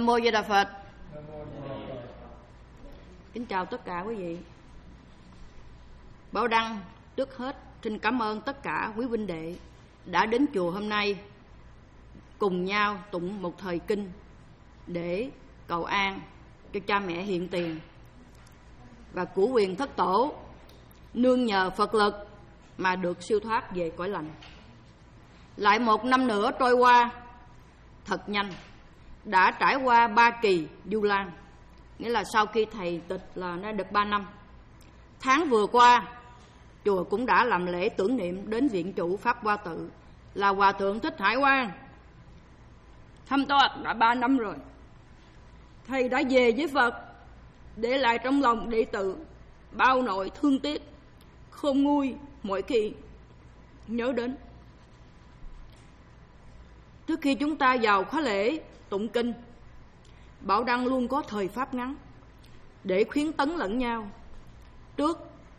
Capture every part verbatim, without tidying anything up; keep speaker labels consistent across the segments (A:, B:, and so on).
A: Nam Mô Di Đà Phật. Kính chào tất cả quý vị. Bảo Đăng trước hết xin cảm ơn tất cả quý huynh đệ đã đến chùa hôm nay cùng nhau tụng một thời kinh để cầu an cho cha mẹ hiện tiền và của quyền thất tổ nương nhờ Phật lực mà được siêu thoát về cõi lành. Lại một năm nữa trôi qua thật nhanh, đã trải qua ba kỳ Du Lan, nghĩa là sau khi thầy tịch là nó được ba năm. Tháng vừa qua, chùa cũng đã làm lễ tưởng niệm đến viện chủ Pháp Hoa Tự là Hòa Thượng Thích Hải Quang. Thâm toát đã ba năm rồi. Thầy đã về với Phật, để lại trong lòng đệ tử bao nỗi thương tiếc, khôn nguôi mỗi khi nhớ đến. Trước khi chúng ta vào khóa lễ tụng kinh, Bảo Đăng luôn có thời pháp ngắn để khuyến tấn lẫn nhau. Trước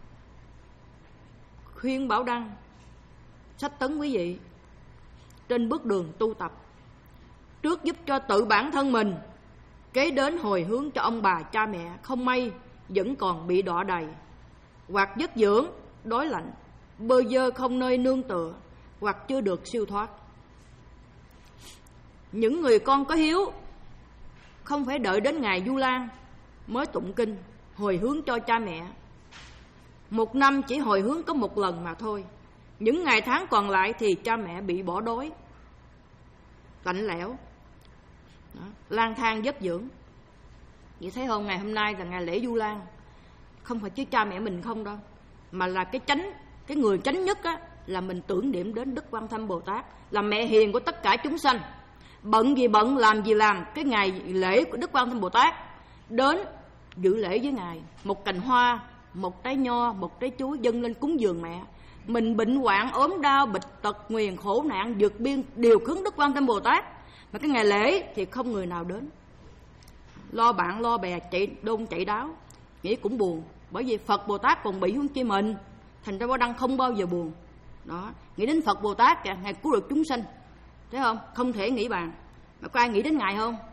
A: khuyên Bảo Đăng sách tấn quý vị trên bước đường tu tập, trước giúp cho tự bản thân mình, kế đến hồi hướng cho ông bà cha mẹ không may vẫn còn bị đọa đầy, hoặc dứt dưỡng đói lạnh, bơ vơ không nơi nương tựa, hoặc chưa được siêu thoát. Những người con có hiếu không phải đợi đến ngày Du Lan mới tụng kinh hồi hướng cho cha mẹ. Một năm chỉ hồi hướng có một lần mà thôi. Những ngày tháng còn lại thì cha mẹ bị bỏ đói, lạnh lẽo, đó, lang thang vất dưỡng. Vậy thấy không, ngày hôm nay là ngày lễ Du Lan, không phải chứ cha mẹ mình không đâu, mà là cái chánh, cái người chánh nhất á, là mình tưởng niệm đến Đức Quan Thâm Bồ Tát, là mẹ hiền của tất cả chúng sanh. Bận gì bận, làm gì làm, cái ngày lễ của Đức Quan Thâm Bồ Tát đến dự lễ với Ngài, một cành hoa, một trái nho, một trái chuối dâng lên cúng dường mẹ. Mình bệnh hoạn, ốm đau, bệnh tật, nguyền, khổ nạn, vượt biên đều khấn Đức Quan Thâm Bồ Tát. Mà cái ngày lễ thì không người nào đến, lo bạn lo bè, chạy đôn chạy đáo, nghĩ cũng buồn. Bởi vì Phật Bồ Tát còn bị huống chi mình, thành ra Bảo Đăng không bao giờ buồn. Đó, nghĩ đến Phật Bồ Tát kìa, Ngài cứu được chúng sinh, thấy không? Không thể nghĩ bàn. Mà có ai nghĩ đến Ngài không?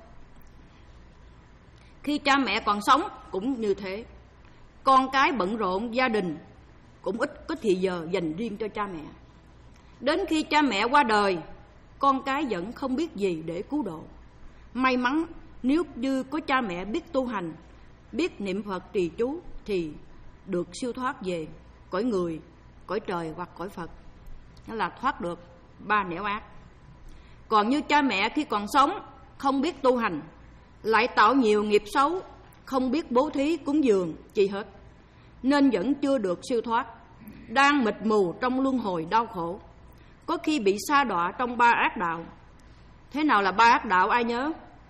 A: Khi cha mẹ còn sống cũng như thế. Con cái bận rộn, gia đình cũng ít có thì giờ dành riêng cho cha mẹ. Đến khi cha mẹ qua đời, con cái vẫn không biết gì để cứu độ. May mắn nếu như có cha mẹ biết tu hành, biết niệm Phật trì chú thì được siêu thoát về cõi người, cõi trời hoặc cõi Phật. Đó là thoát được ba nẻo ác. Còn như cha mẹ khi còn sống không biết tu hành, lại tạo nhiều nghiệp xấu, không biết bố thí cúng dường chi hết, nên vẫn chưa được siêu thoát, đang mịt mù trong luân hồi đau khổ, có khi bị sa đọa trong ba ác đạo. Thế nào là ba ác đạo, ai nhớ?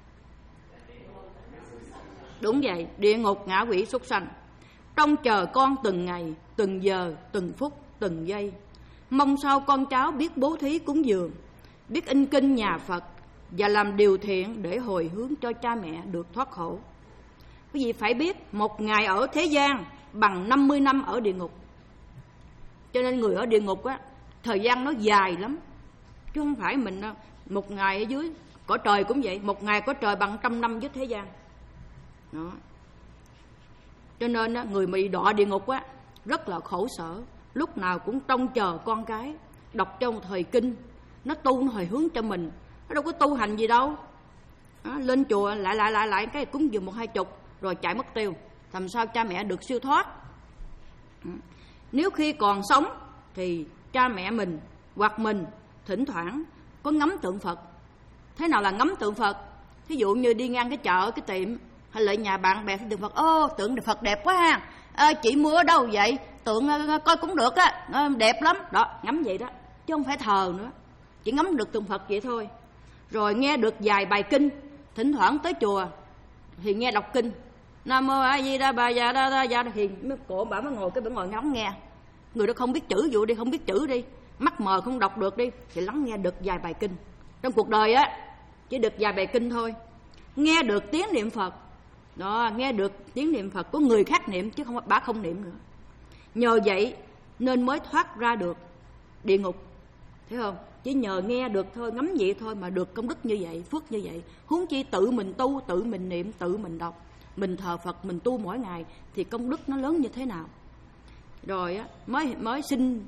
A: Đúng vậy, địa ngục, ngạ quỷ, súc sanh. Trông chờ con từng ngày, từng giờ, từng phút, từng giây, mong sao con cháu biết bố thí cúng dường, biết in kinh nhà Phật và làm điều thiện để hồi hướng cho cha mẹ được thoát khổ. Quý vị phải biết, một ngày ở thế gian bằng năm mươi năm ở địa ngục. Cho nên người ở địa ngục á, thời gian nó dài lắm, chứ không phải mình một ngày ở dưới cõi trời cũng vậy. Một ngày cõi trời bằng trăm năm dưới thế gian. Đó. Cho nên á, người bị đọa địa ngục á rất là khổ sở, lúc nào cũng trông chờ con cái đọc trong thời kinh, nó tu, nó hồi hướng cho mình. Nó đâu có tu hành gì đâu. Đó, lên chùa lại lại lại lại cái cúng dường một hai chục rồi chạy mất tiêu, làm sao cha mẹ được siêu thoát. Nếu khi còn sống thì cha mẹ mình hoặc mình thỉnh thoảng có ngắm tượng Phật. Thế nào là ngắm tượng Phật? Thí dụ như đi ngang cái chợ, cái tiệm, hay lại nhà bạn bè thấy tượng Phật, ô tượng Phật đẹp quá ha, à, chị mua ở đâu vậy? Tượng coi cũng được á, đẹp lắm. Đó, ngắm vậy đó, chứ không phải thờ nữa, chỉ ngắm được tượng Phật vậy thôi. Rồi nghe được vài bài kinh, thỉnh thoảng tới chùa thì nghe đọc kinh Nam Mô A Di Đà Bà Già Đa Đa Già, thì cổ bà mới ngồi cái bữa ngồi ngóng nghe. Người đó không biết chữ, dụ đi không biết chữ đi, mắt mờ không đọc được đi, thì lắng nghe được vài bài kinh. Trong cuộc đời á chỉ được vài bài kinh thôi, nghe được tiếng niệm Phật. Đó, nghe được tiếng niệm Phật của người khác niệm, chứ không bà không niệm nữa. Nhờ vậy nên mới thoát ra được địa ngục, thấy không? chỉ nhờ nghe được thôi, ngắm vậy thôi mà được công đức như vậy, phước như vậy. Huống chi tự mình tu, tự mình niệm, tự mình đọc, mình thờ Phật, mình tu mỗi ngày thì công đức nó lớn như thế nào. Rồi á, mới mới xin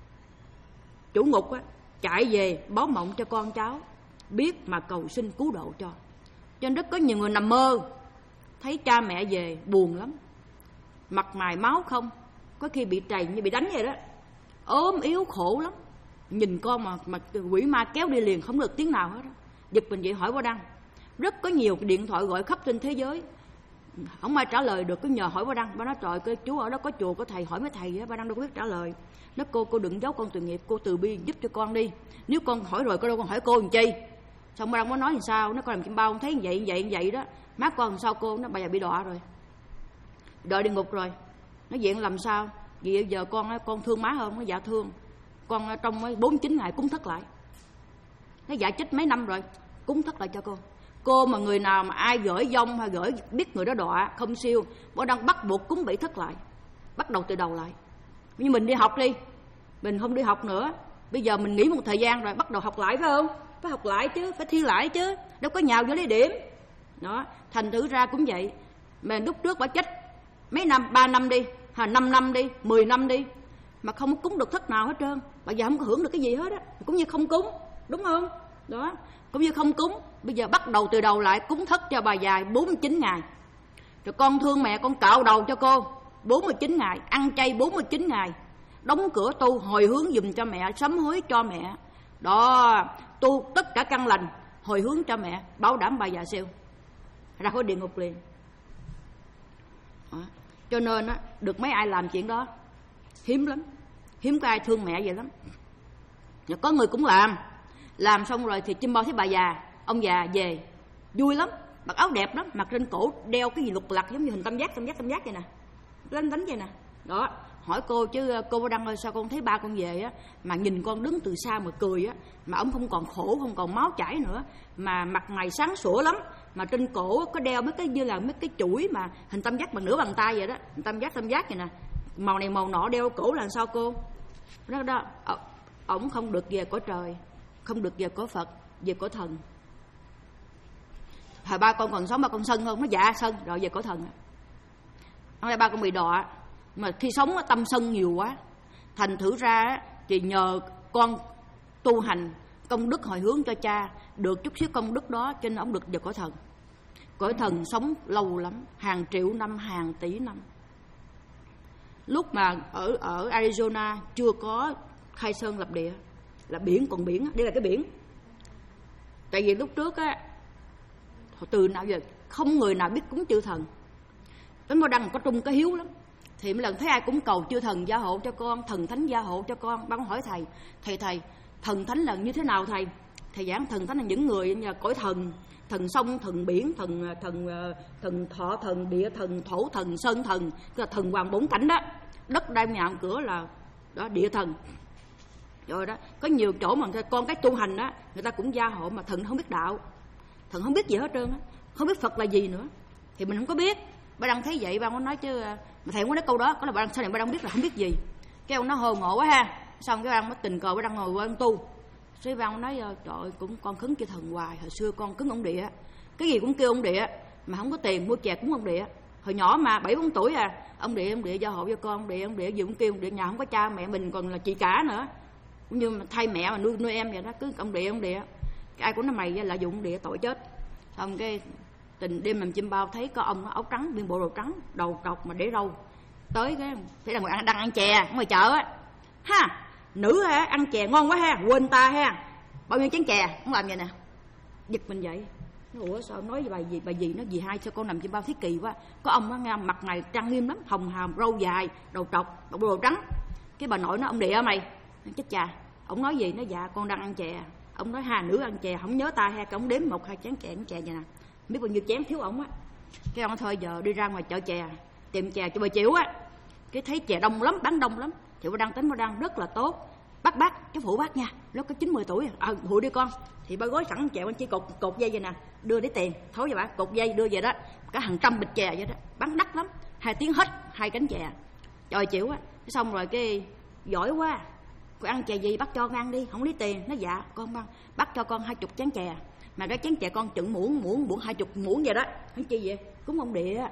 A: chủ ngục á, chạy về báo mộng cho con cháu biết mà cầu xin cứu độ cho. Cho nên rất có nhiều người nằm mơ thấy cha mẹ về buồn lắm, mặt mày máu không, có khi bị trầy như bị đánh vậy đó, ốm yếu khổ lắm. Nhìn con mà mà quỷ ma kéo đi liền, không được tiếng nào hết đó. Giật mình vậy hỏi Ba Đăng. Rất có nhiều cái điện thoại gọi khắp trên thế giới, không ai trả lời được, cứ nhờ hỏi Ba Đăng. Ba nói trời, cái chú ở đó có chùa có thầy, hỏi mấy thầy á. Ba Đăng đâu có biết trả lời. Nói cô cô đừng giấu con tội nghiệp, cô từ bi giúp cho con đi. Nếu con hỏi rồi, cô đâu con hỏi cô làm chi. Xong Ba Đăng mới nói làm sao, nó con làm chim bao không thấy vậy vậy vậy đó. Má con làm sao cô, nó bây giờ bị đọa rồi, đợi địa ngục rồi. Nó diện làm sao? Vì giờ con con thương má không? Nó dạ thương. Con trong bốn mươi chín ngày cúng thất lại. Nó dạ chết mấy năm rồi, cúng thất lại cho cô. Cô mà người nào mà ai gửi dông hay gửi biết người đó đọa không siêu, Bố đang bắt buộc cúng bảy thất lại, bắt đầu từ đầu lại. Như mình đi học đi, mình không đi học nữa, bây giờ mình nghỉ một thời gian rồi bắt đầu học lại phải không? Phải học lại chứ, phải thi lại chứ, đâu có nhào vô lấy điểm. Đó, thành thử ra cũng vậy. Mà lúc trước bà chết mấy năm, ba năm đi, hay năm năm đi, mười năm đi, mà không cúng được thất nào hết trơn, bà giờ không có hưởng được cái gì hết á, cũng như không cúng, đúng không? Đó, cũng như không cúng. Bây giờ bắt đầu từ đầu lại, cúng thất cho bà già bốn mươi chín ngày. Rồi con thương mẹ, con cạo đầu cho cô bốn mươi chín ngày, ăn chay bốn mươi chín ngày, đóng cửa tu hồi hướng giùm cho mẹ, sám hối cho mẹ. Đó, tu tất cả căn lành, hồi hướng cho mẹ, bảo đảm bà già siêu ra khỏi địa ngục liền. Đó. Cho nên á, được mấy ai làm chuyện đó hiếm lắm, hiếm có ai thương mẹ vậy lắm. Và có người cũng làm, làm xong rồi thì chim bao thấy bà già, ông già về vui lắm, mặc áo đẹp lắm, mặc trên cổ đeo cái gì lục lặt giống như hình tam giác tam giác tam giác vậy nè, lánh đánh vậy nè. Đó, hỏi cô chứ cô Ba Đăng ơi, sao con thấy ba con về á mà nhìn con đứng từ xa mà cười á, mà ông không còn khổ, không còn máu chảy nữa, mà mặt mày sáng sủa lắm, mà trên cổ có đeo mấy cái như là mấy cái chuỗi mà hình tam giác bằng nửa bàn tay vậy đó, tam giác tam giác vậy nè, màu này màu nọ đeo cổ là sao cô? Đó đó, ổng không được về cõi trời, không được về cõi Phật, về cõi thần. Hồi ba con còn sống ba con sân không? Nó dạ sân, rồi về cõi thần. Hôm nay ba con bị đọa, mà khi sống tâm sân nhiều quá, thành thử ra thì nhờ con tu hành công đức hồi hướng cho cha, được chút xíu công đức đó cho nên ông được vào cõi thần. Cõi thần sống lâu lắm, hàng triệu năm, hàng tỷ năm. Lúc mà ở ở Arizona chưa có khai sơn lập địa, là biển còn biển, đây là cái biển. Tại vì lúc trước á, từ nào giờ không người nào biết cúng chư thần. Đến Ba Đăng có trung cái hiếu lắm, thì mỗi lần thấy ai cũng cầu chư thần gia hộ cho con, thần thánh gia hộ cho con. Ba con hỏi thầy, thầy thầy thần thánh là như thế nào thầy? Thầy giảng thần thánh là những người như là cõi thần, thần sông, thần biển, thần thần thần thọ, thần địa, thần thổ, thần sơn thần, tức là thần hoàng bốn cảnh đó. Đất đai nhà cửa là đó địa thần. Rồi đó, có nhiều chỗ mà con cái tu hành đó, người ta cũng gia hộ mà thần không biết đạo, thần không biết gì hết trơn á, không biết Phật là gì nữa, thì mình không có biết. Ba Đăng thấy vậy, ba có nói chứ, mà thầy muốn nói câu đó, có là ba Đăng sao này ba Đăng biết là không biết gì. Cái ông nó hồ ngộ quá ha, xong cái ba Đăng mới tình cờ ba Đăng ngồi qua ông tu. Cái ba Đăng nói trời ơi, cũng con khấn cho thần hoài, hồi xưa con cứng ông địa, cái gì cũng kêu ông địa, mà không có tiền mua chè cúng ông địa. Hồi nhỏ mà bảy bốn tuổi à, ông địa ông địa gia hộ cho con, ông địa ông địa gì cũng kêu ông địa, nhà không có cha mẹ mình còn là chị cả nữa, cũng như mà thay mẹ mà nuôi nuôi em vậy đó, cứ ông địa ông địa. Cái ai cũng nói mày lợi dụng ông địa tội chết. Xong cái tình đêm nằm chim bao thấy có ông áo trắng, biên bộ đồ trắng, đầu trọc mà để râu, tới cái thấy là người ăn đang ăn chè ngoài chợ á, ha, nữ ha, ăn chè ngon quá ha, quên ta ha, bao nhiêu chén chè, không làm vậy nè, giật mình vậy. Ủa sao nói bài gì bài gì nó gì hay, sao con nằm chim bao thấy kỳ quá. Có ông á nghe mặt mày trang nghiêm lắm, hồng hàm, râu dài, đầu trọc, bộ đồ trắng. Cái bà nội nó ông địa mày, chết cha, ông nói gì nó dạ con đang ăn chè. Ông nói hà nữ ăn chè không nhớ ta ha, cái ông đếm một hai chén chè chè vậy nè, biết bao nhiêu chén thiếu ổng á. Cái ông thôi giờ đi ra ngoài chợ chè tìm chè cho bà chịu á. Cái thấy chè đông lắm, bán đông lắm, thì bà Đăng tính bà Đăng rất là tốt. Bác bác, cái phụ bác nha, nó có chín mươi tuổi à, à phụ đi con. Thì bà gói sẵn chè, anh chỉ cột cột dây vậy nè, đưa để tiền, thối cho bà, cột dây đưa về đó, cả hàng trăm bịch chè vậy đó, bán đắt lắm, hai tiếng hết hai cánh chè. Trời chịu á. Xong rồi cái giỏi quá, con ăn chè gì, bắt cho con ăn đi, không lấy tiền. Nó dạ con không ăn, bắt cho con hai chục chén chè, mà cái chén chè con chừng muỗng muỗng muỗng hai chục muỗng vậy đó. Hắn chi vậy? Cúng ông địa.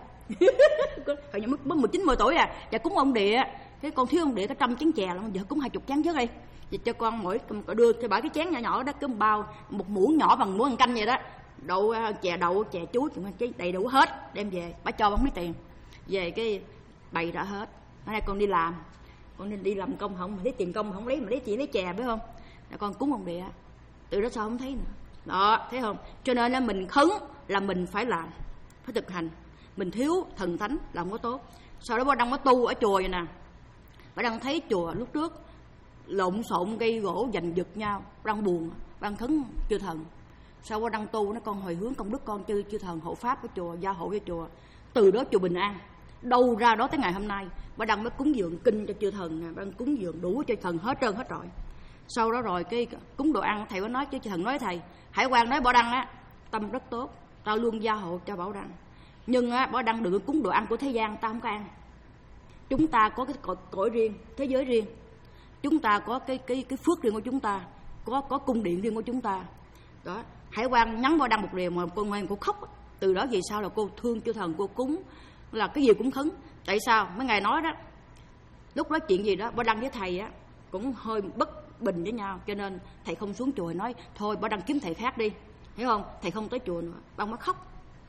A: Hồi nhỏ mới mười chín mười tuổi à, dạ cúng ông địa. Cái con thiếu ông địa có trăm chén chè luôn, giờ cúng hai chục chén trước đi. Vậy cho con mỗi đưa cho bảy cái chén nhỏ nhỏ đó, cứ bao một muỗng nhỏ bằng muỗng ăn canh vậy đó, đậu chè đậu chè chuối đầy đủ hết, đem về bà cho không lấy tiền. Về cái bày ra hết. Hôm nay con đi làm, con nên đi làm công không, mà lấy tiền công không lấy, mà lấy chỉ lấy chè biết không? Là con cúng ông địa. Từ đó sao không thấy nữa. Đó, thấy không? Cho nên là mình khấn là mình phải làm, phải thực hành. Mình thiếu thần thánh là không có tốt. Sau đó bà đang có tu ở chùa vậy nè. Bà đang thấy chùa lúc trước lộn xộn cây gỗ giành giật nhau, đang buồn, đang khấn chư thần. Sau đó đang tu nó con hồi hướng công đức con chư chư thần hộ pháp của chùa, gia hộ cho chùa. Từ đó chùa bình an. Đâu ra đó tới ngày hôm nay, bà đang mới cúng dường kinh cho chư thần nè, bà đang cúng dường đủ cho thần hết trơn hết rồi. Sau đó rồi cái cúng đồ ăn, thầy có nói cho chư thần nói thầy, Hải Quang nói Bảo Đăng á, tâm rất tốt, tao luôn gia hộ cho Bảo Đăng. Nhưng á, Bảo Đăng đừng cúng đồ ăn của thế gian, tao không có ăn. Chúng ta có cái cõi, cõi riêng, thế giới riêng. Chúng ta có cái cái cái phước riêng của chúng ta, có có cung điện riêng của chúng ta. Đó, Hải Quang nhắn Bảo Đăng một điều mà con ngoan cô khóc. Từ đó về sau là cô thương chư thần, cô cúng là cái gì cũng khấn. Tại sao? Mấy ngày nói đó, lúc đó chuyện gì đó Bảo Đăng với thầy á cũng hơi bất bình với nhau, cho nên thầy không xuống chùa, nói thôi Bảo Đăng kiếm thầy khác đi, hiểu không? Thầy không tới chùa nữa. Bảo mới khóc,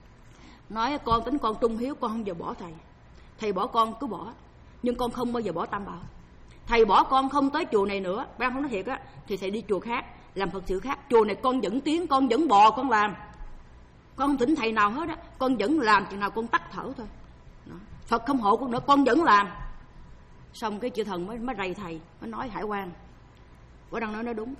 A: nói con tính con trung hiếu, con không giờ bỏ thầy. Thầy bỏ con cứ bỏ, nhưng con không bao giờ bỏ Tam Bảo. Thầy bỏ con không tới chùa này nữa, Bảo Đăng không nói thiệt á, thì thầy đi chùa khác làm Phật sự khác. Chùa này con vẫn tiến, con vẫn bò, con làm, con không thỉnh thầy nào hết á, con vẫn làm chừng nào con tắt thở thôi. Đó. Phật không hộ con nữa, con vẫn làm. Xong cái chư thần mới mới rầy thầy, mới nói Hải Quang, Bảo Đăng nói nó đúng.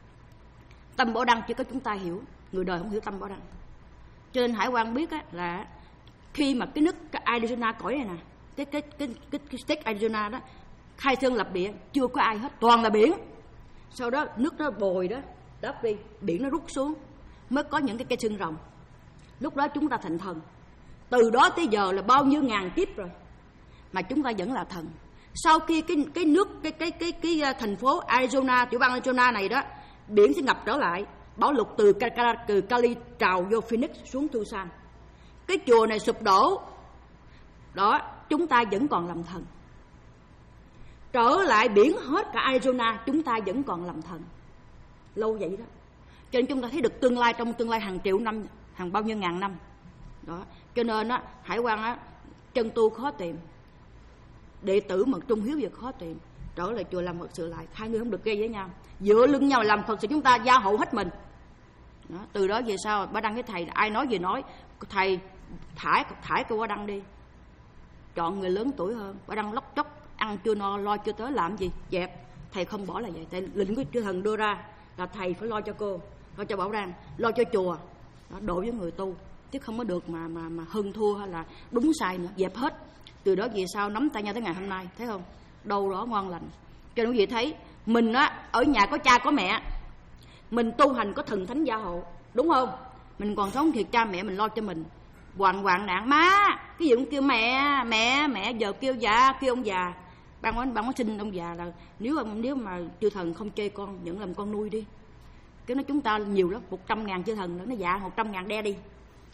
A: Tâm Bảo Đăng chỉ có chúng ta hiểu, người đời không hiểu tâm Bảo Đăng. Cho nên Hải Quang biết á, là khi mà cái nước cái Arizona cõi này nè, cái cái cái cái, cái state Arizona đó khai sơn lập địa, chưa có ai hết, toàn là biển. Sau đó nước nó bồi đó đắp đi, biển nó rút xuống, mới có những cái cây xương rồng. Lúc đó chúng ta thành thần. Từ đó tới giờ là bao nhiêu ngàn kiếp rồi mà chúng ta vẫn là thần. Sau khi cái cái nước cái cái cái cái, cái thành phố Arizona, tiểu bang Arizona này đó, biển sẽ ngập trở lại, bão lụt từ từ Cali trào vô Phoenix xuống Tucson. Cái chùa này sụp đổ. Đó, chúng ta vẫn còn làm thần. Trở lại biển hết cả Arizona, chúng ta vẫn còn làm thần. Lâu vậy đó. Cho nên chúng ta thấy được tương lai trong tương lai hàng triệu năm, hàng bao nhiêu ngàn năm. Đó, cho nên á, Hải Quang á, chân tu khó tìm, đệ tử mà trung hiếu việc khó tìm. Trở lại chùa làm Phật sự lại, hai người không được gây với nhau, dựa lưng nhau làm Phật sự, chúng ta gia hộ hết mình. Đó, từ đó về sau Bảo Đăng với thầy, ai nói gì nói, thầy thải thải cái Bảo Đăng đi, chọn người lớn tuổi hơn. Bảo Đăng lóc chóc, ăn chưa no, lo chưa tới, làm gì dẹp. Thầy không bỏ là vậy, tại lệnh của chư thần đưa ra là thầy phải lo cho cô, lo cho Bảo Đăng, lo cho chùa. Đó, độ với người tu, chứ không có được mà mà mà hơn thua hay là đúng sai nữa, dẹp hết. Từ đó về sau nắm tay nhau tới ngày hôm nay, thấy không? Đâu đó ngon lành. Cho nên quý vị thấy mình á, ở nhà có cha có mẹ, mình tu hành có thần thánh gia hộ, đúng không? Mình còn sống thiệt, cha mẹ mình lo cho mình, hoạn hoạn nạn má cái gì cũng kêu mẹ mẹ mẹ, giờ kêu già, kêu ông già. Ban có ban có xin ông già là nếu nếu mà chư thần không chê con, nhận làm con nuôi đi. Cái nói chúng ta nhiều lắm, một trăm ngàn chư thần nữa, nó dạ một trăm ngàn đe đi.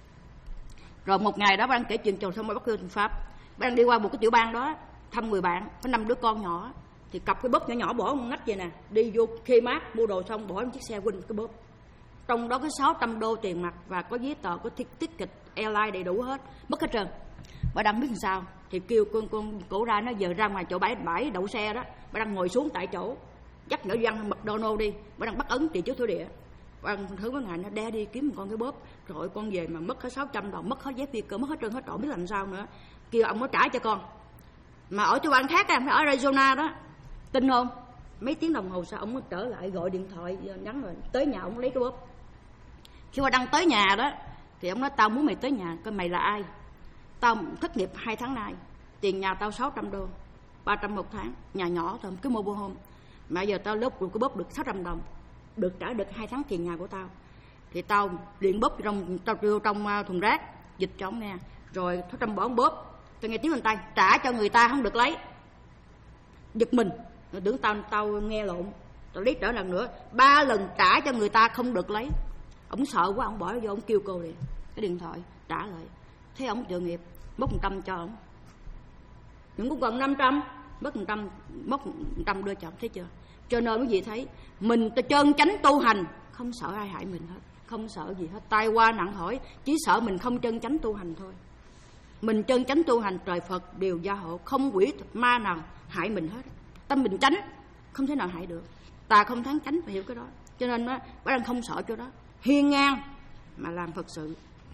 A: Rồi một ngày đó Ban kể chuyện chồng xong rồi bắt cư thành pháp. Ban đi qua một cái tiểu bang đó thăm người bạn, có năm đứa con nhỏ, thì cặp cái bóp nhỏ nhỏ bỏ một ngách vậy nè, đi vô Kmart mua đồ xong bỏ một chiếc xe Win cái bóp, trong đó có sáu trăm đô tiền mặt và có giấy tờ, có ticket airline đầy đủ hết, mất hết trơn. Bà đang biết làm sao thì kêu con con cổ ra, nó giờ ra ngoài chỗ bãi bãi đậu xe đó. Bà đang ngồi xuống tại chỗ, dắt nhỏ văn McDonald đi, bà đang bắt ấn tiền trước thổ địa. Bà đang thứ mấy ngày nó đe đi kiếm một con cái bóp, rồi con về mà mất hết sáu trăm đồng, mất hết giấy phi cơ, mất hết trơn hết trọn, biết làm sao nữa. Kêu ông nó trả cho con. Mà ở chỗ bang khác, ở Arizona đó, tin không? Mấy tiếng đồng hồ sau ông mới trở lại, gọi điện thoại nhắn rồi tới nhà ông lấy cái bóp. Khi mà đang tới nhà đó thì ông nói tao muốn mày tới nhà coi mày là ai. Tao thất nghiệp hai tháng nay, tiền nhà tao sáu trăm đô, ba trăm một tháng, nhà nhỏ thôi, cái mobile home. Mà giờ tao lốt cái bóp được sáu trăm đồng, được trả được hai tháng tiền nhà của tao. Thì tao điện bóp trong tao đưa trong thùng rác, dịch cho ông nghe, rồi sáu trăm bỏ ông bóp. Tao nghe tiếng bên tay trả cho người ta không được lấy, giật mình. Rồi tưởng tao tao nghe lộn, tao lấy trở lần nữa, ba lần trả cho người ta không được lấy. Ông sợ quá, ông bỏ vô, ông kêu cô liền cái điện thoại trả lại. Thế ông tội nghiệp, mất một trăm cho ông, nhưng cũng còn năm trăm, mất một trăm, mất một trăm đưa chồng. Thấy chưa? Cho nên quý vị thấy, mình chân chánh tu hành, không sợ ai hại mình hết, không sợ gì hết. Tai qua nặng hỏi, chỉ sợ mình không chân chánh tu hành thôi. Mình chân chánh tu hành, trời Phật đều gia hộ, không quỷ ma nào hại mình hết. Tâm mình chánh, không thể nào hại được. Tà không thắng chánh, phải hiểu cái đó. Cho nên á, bác đang không sợ chỗ đó, hiên ngang mà làm Phật sự.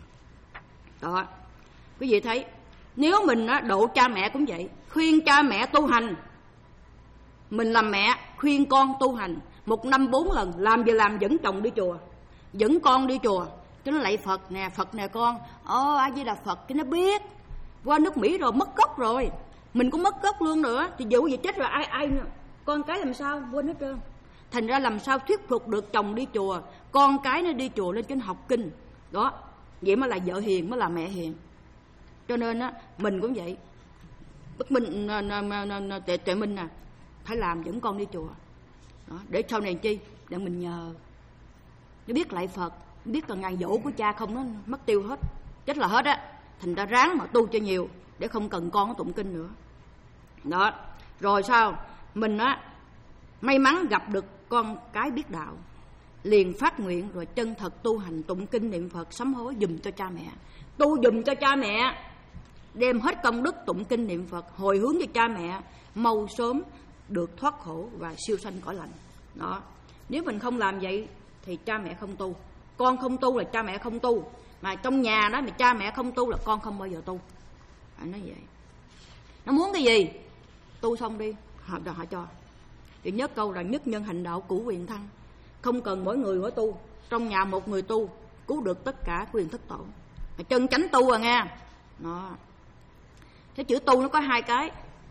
A: Đó, quý vị thấy, nếu mình á, độ cha mẹ cũng vậy, khuyên cha mẹ tu hành. Mình làm mẹ khuyên con tu hành, một năm bốn lần, làm giờ làm dẫn chồng đi chùa, dẫn con đi chùa, cho nó lạy Phật nè, Phật nè con, ô A Di Đà Phật, cái nó biết. Qua nước Mỹ rồi mất gốc rồi, mình cũng mất gốc luôn nữa, thì dù gì chết rồi ai ai nữa. Con cái làm sao quên hết trơn. Thành ra làm sao thuyết phục được chồng đi chùa, con cái nó đi chùa lên trên học kinh. Đó, vậy mới là vợ hiền, mới là mẹ hiền. Cho nên á, mình cũng vậy. Bất minh tệ tệ minh nè, phải làm dẫn con đi chùa. Đó, để sau này chi, để mình nhờ. Nó biết lạy Phật, biết là ngày dỗ của cha không nó mất tiêu hết, chết là hết á. Thành ra ráng mà tu cho nhiều, để không cần con nó tụng kinh nữa. Đó, rồi sao? Mình á, may mắn gặp được con cái biết đạo, liền phát nguyện rồi chân thật tu hành, tụng kinh niệm Phật, sám hối dùm cho cha mẹ. Tu dùm cho cha mẹ, đem hết công đức tụng kinh niệm Phật, hồi hướng cho cha mẹ mau sớm được thoát khổ và siêu sanh cõi lành. Đó, nếu mình không làm vậy thì cha mẹ không tu. Con không tu là cha mẹ không tu. Mà trong nhà đó mà cha mẹ không tu là con không bao giờ tu. Anh nói vậy. Nó muốn cái gì? Tu xong đi, họ, họ cho. Thì nhớ câu là nhất nhân hành đạo cửu quyền thăng. Không cần mỗi người mỗi tu, trong nhà một người tu cứu được tất cả quyền thất tổ. Mà chân chánh tu à nghe. Đó. Cái chữ tu nó có hai cái,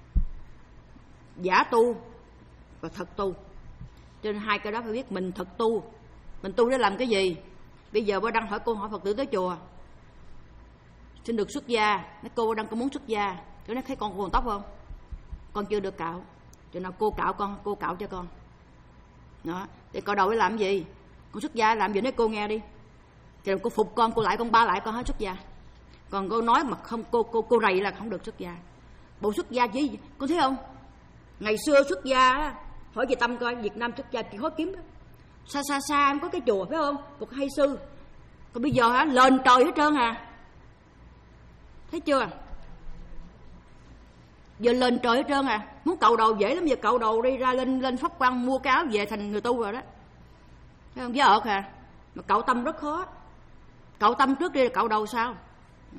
A: giả tu và thật tu. Cho nên hai cái đó phải biết mình thật tu. Mình tu để làm cái gì? Bây giờ bà Đăng hỏi cô, hỏi Phật tử tới chùa xin được xuất gia. Nói cô bà Đăng có muốn xuất gia. Cho nên thấy con còn tóc không? Con chưa được cạo. Cho nên cô cạo con, cô cạo cho con. Đó, thì cạo đầu để làm gì? Con xuất gia làm gì nói cô nghe đi. Cho nên cô phục con, cô lại con ba lại con hết xuất gia. Còn cô nói mà không, cô cô cô rầy là không được xuất gia. Bộ xuất gia gì? Con thấy không? Ngày xưa xuất gia, hỏi về Tâm coi, Việt Nam xuất gia chỉ khó kiếm đó. Xa xa xa em có cái chùa phải không? Một hay sư. Còn bây giờ hả, lên trời hết trơn à. Thấy chưa? Giờ lên trời hết trơn à. Muốn cạo đầu dễ lắm, giờ cạo đầu đi ra lên lên Pháp Quan mua cái áo về thành người tu rồi đó. Thấy không? Với ợt à. Mà cạo tâm rất khó. Cạo tâm trước đi là cạo đầu sao? Ừ.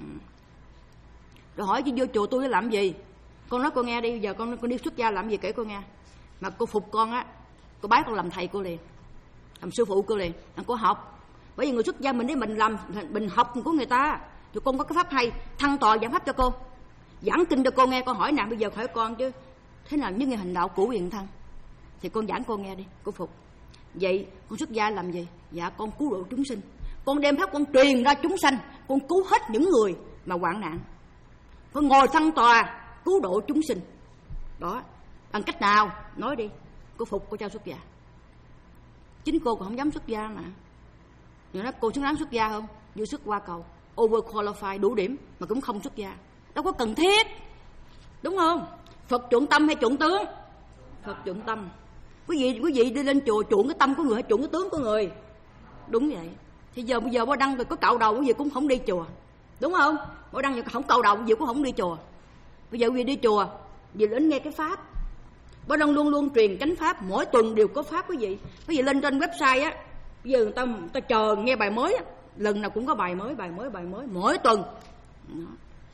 A: Rồi hỏi chứ vô chùa tôi làm gì? Con nói cô nghe đi, giờ con con đi xuất gia làm gì kể cô nghe. Mà cô phục con á, cô bái con làm thầy cô liền, làm sư phụ cô liền, làm cô học. Bởi vì người xuất gia mình đấy, mình làm mình học của người ta. Tụi con có cái pháp hay, thăng tọa giảng pháp cho cô, giảng kinh cho cô nghe. Con hỏi nè, bây giờ hỏi con chứ thế nào như người hành đạo cửu quyền thăng thì con giảng cô nghe đi, cô phục. Vậy con xuất gia làm gì? Dạ con cứu độ chúng sinh. Con đem pháp con truyền ra chúng sanh, con cứu hết những người mà hoạn nạn. Con ngồi thăng tòa cứu độ chúng sinh. Đó, bằng cách nào? Nói đi. Cô phục, cô cho xuất gia. Chính cô còn không dám xuất gia mà. Rồi nói cô xứng đáng xuất gia không? Vô sức qua cầu, overqualified, đủ điểm mà cũng không xuất gia. Đâu có cần thiết, đúng không? Phật chuộng tâm hay chuộng tướng? Phật chuộng tâm. Quý vị quý vị đi lên chùa chuộng cái tâm của người hay chuộng cái tướng của người? Đúng vậy. Thì giờ bây giờ Bó Đăng rồi có cạo đầu quý vị cũng không đi chùa, đúng không? Bó Đăng rồi không cạo đầu quý vị cũng không đi chùa. Bây giờ quý vị đi chùa, vì đến nghe cái pháp. Bó Đăng luôn luôn truyền chánh pháp, mỗi tuần đều có pháp quý vị. Quý vị lên trên website á, bây giờ người ta, người ta chờ nghe bài mới á, lần nào cũng có bài mới, bài mới, bài mới, mỗi tuần. Đó.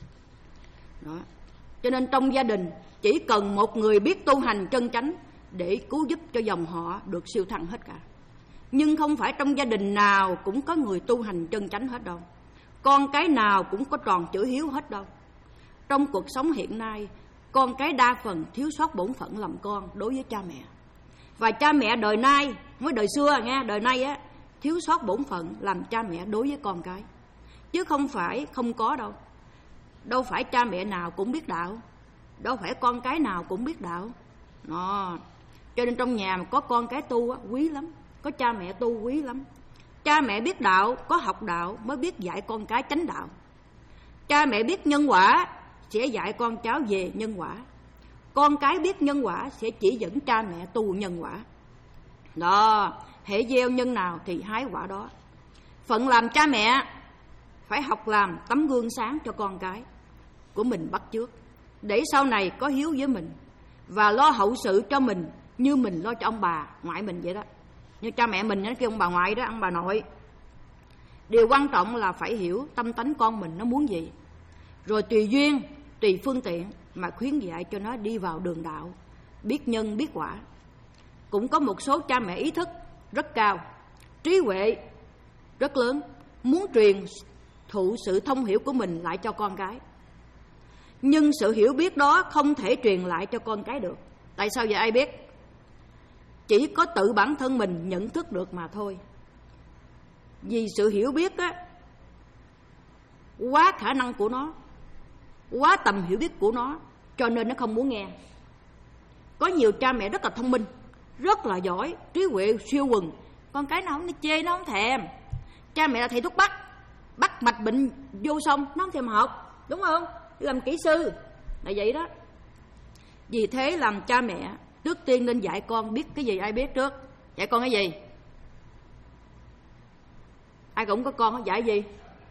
A: Đó. Cho nên trong gia đình chỉ cần một người biết tu hành chân chánh để cứu giúp cho dòng họ được siêu thăng hết cả. Nhưng không phải trong gia đình nào cũng có người tu hành chân chánh hết đâu. Con cái nào cũng có tròn chữ hiếu hết đâu. Trong cuộc sống hiện nay, con cái đa phần thiếu sót bổn phận làm con đối với cha mẹ. Và cha mẹ đời nay, mới đời xưa nghe, đời nay á, thiếu sót bổn phận làm cha mẹ đối với con cái. Chứ không phải không có đâu. Đâu phải cha mẹ nào cũng biết đạo, đâu phải con cái nào cũng biết đạo. Đó. Cho nên trong nhà mà có con cái tu á, quý lắm. Có cha mẹ tu quý lắm. Cha mẹ biết đạo, có học đạo mới biết dạy con cái chánh đạo. Cha mẹ biết nhân quả sẽ dạy con cháu về nhân quả. Con cái biết nhân quả sẽ chỉ dẫn cha mẹ tu nhân quả. Đó, hễ gieo nhân nào thì hái quả đó. Phận làm cha mẹ phải học làm tấm gương sáng cho con cái của mình bắt chước, để sau này có hiếu với mình và lo hậu sự cho mình như mình lo cho ông bà ngoại mình vậy đó. Như cha mẹ mình nó kêu ông bà ngoại đó, ông bà nội. Điều quan trọng là phải hiểu tâm tánh con mình nó muốn gì, rồi tùy duyên, tùy phương tiện mà khuyến dạy cho nó đi vào đường đạo, biết nhân biết quả. Cũng có một số cha mẹ ý thức rất cao, trí huệ rất lớn, muốn truyền thụ sự thông hiểu của mình lại cho con cái. Nhưng sự hiểu biết đó không thể truyền lại cho con cái được. Tại sao vậy ai biết? Chỉ có tự bản thân mình nhận thức được mà thôi. Vì sự hiểu biết á, quá khả năng của nó, quá tầm hiểu biết của nó, cho nên nó không muốn nghe. Có nhiều cha mẹ rất là thông minh, rất là giỏi, trí huệ siêu quần, con cái nó không nó chê, nó không thèm. Cha mẹ là thầy thuốc bắc, bắt mạch bệnh vô xong nó không thèm học, đúng không? Làm kỹ sư là vậy đó. Vì thế làm cha mẹ trước tiên nên dạy con biết cái gì ai biết trước. Dạy con cái gì? Ai cũng có con dạy gì?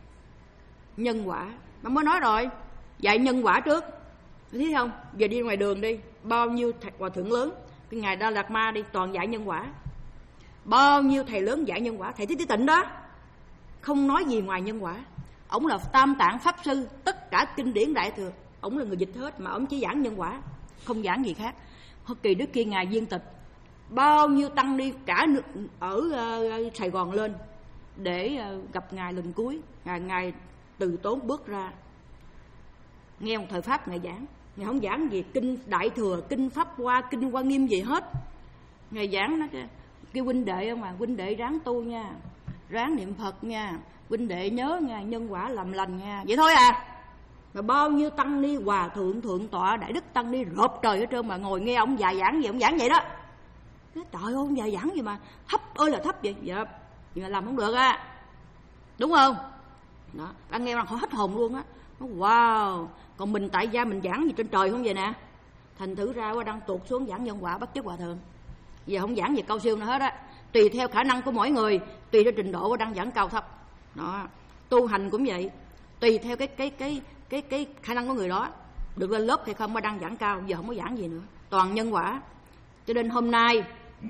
A: Nhân quả. Nó mới nói rồi, dạy nhân quả trước. Thấy không? Giờ đi ngoài đường đi, bao nhiêu thầy hòa thượng lớn, cái ngày Đa Lạt Ma đi toàn dạy nhân quả. Bao nhiêu thầy lớn dạy nhân quả, thầy Thích Trí Tịnh đó không nói gì ngoài nhân quả. Ông là Tam Tạng Pháp Sư, tất cả kinh điển đại thừa ông là người dịch hết, mà ông chỉ giảng nhân quả, không giảng gì khác. Kỳ Đức kia ngài viên tịch, bao nhiêu tăng đi cả nước ở uh, Sài Gòn lên để uh, gặp ngài lần cuối. Ngài ngài từ tốn bước ra, nghe một thời pháp ngài giảng. Ngài không giảng gì kinh đại thừa, kinh pháp hoa, kinh Hoa Nghiêm gì hết. Ngài giảng nó kêu huynh đệ không à, huynh đệ ráng tu nha, ráng niệm Phật nha, huynh đệ nhớ nha, nhân quả làm lành nha, vậy thôi à. Mà bao nhiêu tăng ni hòa thượng thượng tọa đại đức tăng ni rộp trời hết trơn mà ngồi nghe ông già giảng gì ông giảng vậy đó. Nói, trời ơi ông già giảng gì mà thấp ơi là thấp vậy. Dạ, nhưng mà làm không được á, đúng không? Đó, anh nghe rằng họ hết hồn luôn á. Wow, còn mình tại gia mình giảng gì trên trời không vậy nè. Thành thử ra qua đang tuột xuống giảng nhân quả bắt chước hòa thượng. Giờ không giảng gì cao siêu nữa hết á. Tùy theo khả năng của mỗi người, tùy theo trình độ đang giảng cao thấp. Đó, tu hành cũng vậy, tùy theo cái cái cái cái cái khả năng của người đó, được lên lớp hay không mà đang giảng cao. Giờ không có giảng gì nữa, toàn nhân quả. Cho nên hôm nay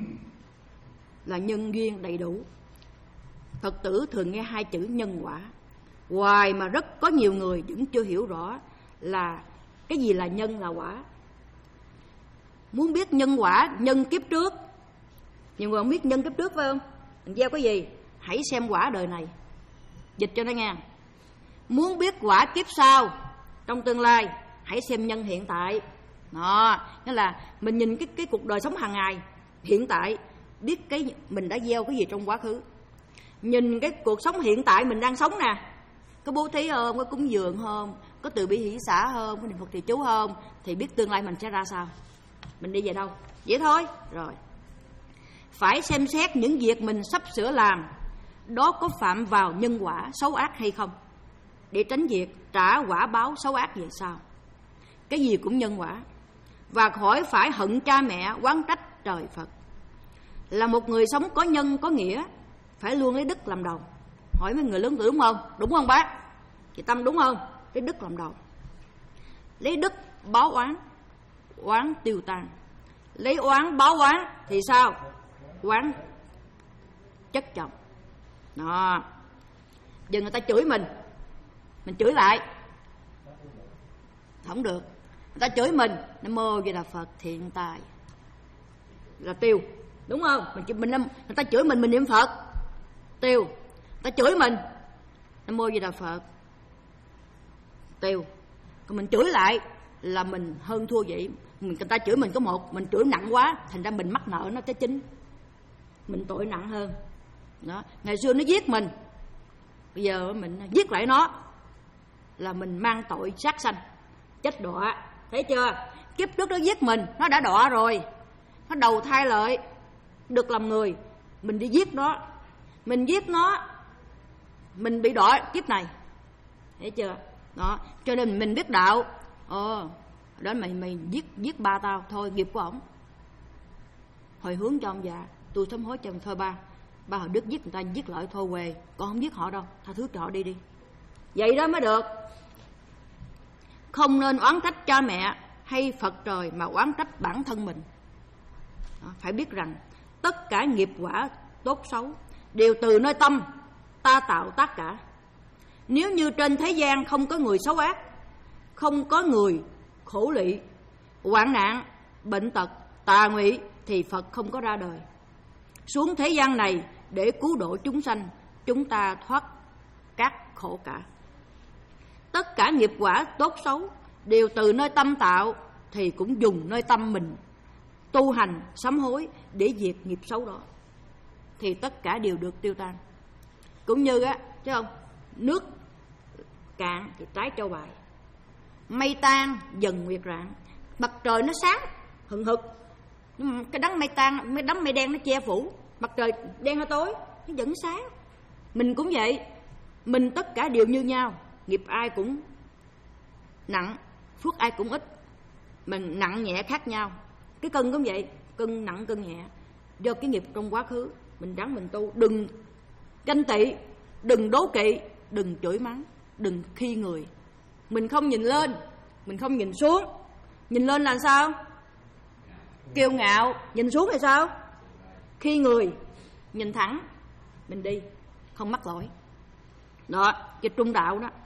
A: là nhân duyên đầy đủ. Phật tử thường nghe hai chữ nhân quả hoài mà rất có nhiều người vẫn chưa hiểu rõ là cái gì là nhân là quả. Muốn biết nhân quả, nhân kiếp trước. Nhiều người không biết nhân kiếp trước phải không? Mình gieo cái gì? Hãy xem quả đời này. Dịch cho nó nghe. Muốn biết quả kiếp sau trong tương lai, hãy xem nhân hiện tại. Đó, nghĩa là mình nhìn cái cái cuộc đời sống hàng ngày hiện tại, biết cái mình đã gieo cái gì trong quá khứ. Nhìn cái cuộc sống hiện tại mình đang sống nè, có bố thí không, có cúng dường không, có từ bi hỷ xả không, có niệm Phật trì chú không, thì biết tương lai mình sẽ ra sao, mình đi về đâu. Vậy thôi. Rồi phải xem xét những việc mình sắp sửa làm đó có phạm vào nhân quả xấu ác hay không, để tránh việc trả quả báo xấu ác về sau. Cái gì cũng nhân quả. Và khỏi phải hận cha mẹ, oán trách trời Phật. Là một người sống có nhân có nghĩa, phải luôn lấy đức làm đầu. Hỏi mấy người lớn tuổi đúng không? Đúng không bác? Chị Tâm đúng không? Lấy đức làm đầu. Lấy đức báo oán, oán tiêu tan. Lấy oán báo oán thì sao? Oán chất chồng. Đó. Giờ người ta chửi mình, mình chửi lại không được. Người ta chửi mình, Nam Mô Di Đà Phật thiện tài là tiêu, đúng không? Mình, mình người ta chửi mình, mình niệm Phật tiêu. Người ta chửi mình, Nam Mô Di Đà Phật tiêu. Còn mình chửi lại là mình hơn thua vậy. Mình người ta chửi mình có một, mình chửi nặng quá, thành ra mình mắc nợ nó tới chín, mình tội nặng hơn. Đó. Ngày xưa nó giết mình, bây giờ mình giết lại nó là mình mang tội sát sanh, chết đọa. Thấy chưa? Kiếp trước nó giết mình, nó đã đọa rồi. nó đầu thai lợi được làm người, mình đi giết nó, mình giết nó, mình bị đọa kiếp này, thấy chưa? Đó, cho nên mình biết đạo. Ồ, đó mày mày giết giết ba tao, thôi nghiệp của ổng. Hồi hướng cho ông già, tôi sám hối cho ông, thôi ba, ba hồi Đức giết người ta giết lợi thôi về, con không giết họ đâu, tha thứ cho họ đi đi. Vậy đó mới được. Không nên oán trách cha mẹ hay Phật trời mà oán trách bản thân mình. Đó, phải biết rằng tất cả nghiệp quả tốt xấu đều từ nơi tâm ta tạo tác cả. Nếu như trên thế gian không có người xấu ác, không có người khổ lụy, hoạn nạn, bệnh tật, tà ngụy, thì Phật không có ra đời xuống thế gian này để cứu độ chúng sanh, chúng ta thoát các khổ cả. Tất cả nghiệp quả tốt xấu đều từ nơi tâm tạo, thì cũng dùng nơi tâm mình tu hành sám hối để diệt nghiệp xấu đó, thì tất cả đều được tiêu tan. Cũng như á, chứ không, nước cạn thì trái châu bài, mây tan dần nguyệt rạng. Mặt trời nó sáng hừng hực, cái đám mây tan, cái đám mây đen nó che phủ, mặt trời đen hay tối nó vẫn sáng. Mình cũng vậy, mình tất cả đều như nhau, nghiệp ai cũng nặng, phước ai cũng ít, mình nặng nhẹ khác nhau. Cái cân cũng vậy, cân nặng cân nhẹ do cái nghiệp trong quá khứ. Mình ráng mình tu, đừng ganh tị, đừng đố kỵ, đừng chửi mắng, đừng khi người. Mình không nhìn lên, mình không nhìn xuống. Nhìn lên là sao? Kiêu ngạo. Nhìn xuống là sao? Khi người. Nhìn thẳng, mình đi, không mắc lỗi. Đó, cái trung đạo đó.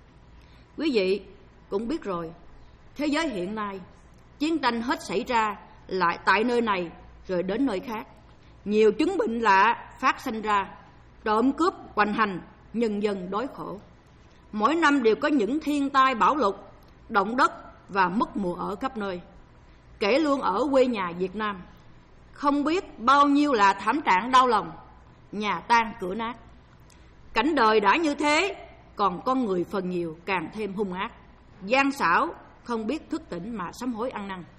A: Quý vị cũng biết rồi, thế giới hiện nay chiến tranh hết xảy ra lại tại nơi này rồi đến nơi khác. Nhiều chứng bệnh lạ phát sinh ra, trộm cướp hoành hành, nhân dân đói khổ. Mỗi năm đều có những thiên tai bão lụt, động đất và mất mùa ở khắp nơi. Kể luôn ở quê nhà Việt Nam, không biết bao nhiêu là thảm trạng đau lòng, nhà tan cửa nát. Cảnh đời đã như thế, còn con người phần nhiều càng thêm hung ác, gian xảo, không biết thức tỉnh mà sám hối ăn năn.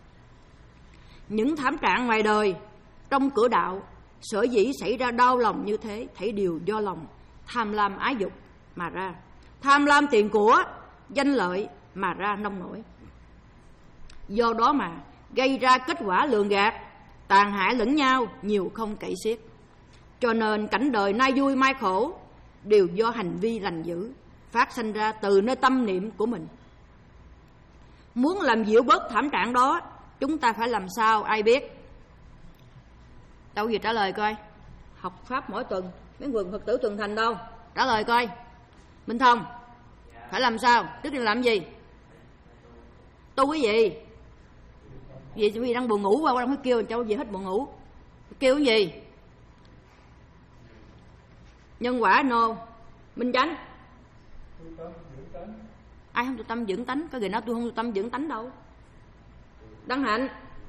A: Những thảm trạng ngoài đời, trong cửa đạo, sở dĩ xảy ra đau lòng như thế, thấy đều do lòng tham lam ái dục mà ra. Tham lam tiền của, danh lợi mà ra nông nổi. Do đó mà gây ra kết quả lường gạt, tàn hại lẫn nhau, nhiều không kể xiết. Cho nên cảnh đời nay vui mai khổ đều do hành vi lành dữ phát sinh ra từ nơi tâm niệm của mình. Muốn làm dịu bớt thảm trạng đó, chúng ta phải làm sao ai biết? Đâu gì trả lời coi. Học pháp mỗi tuần, mấy quần Phật tử tuần thành đâu? Trả lời coi. Minh Thông, phải làm sao? Trước tiên làm gì? Tu cái gì? Vì vì đang buồn ngủ, qua đang phải kêu cho gì hết buồn ngủ. Kêu cái gì? Nhân quả no. Minh Chánh, ai không tu tâm dưỡng tánh? Có người nói tôi không tu tâm dưỡng tánh đâu. Đăng hạnh,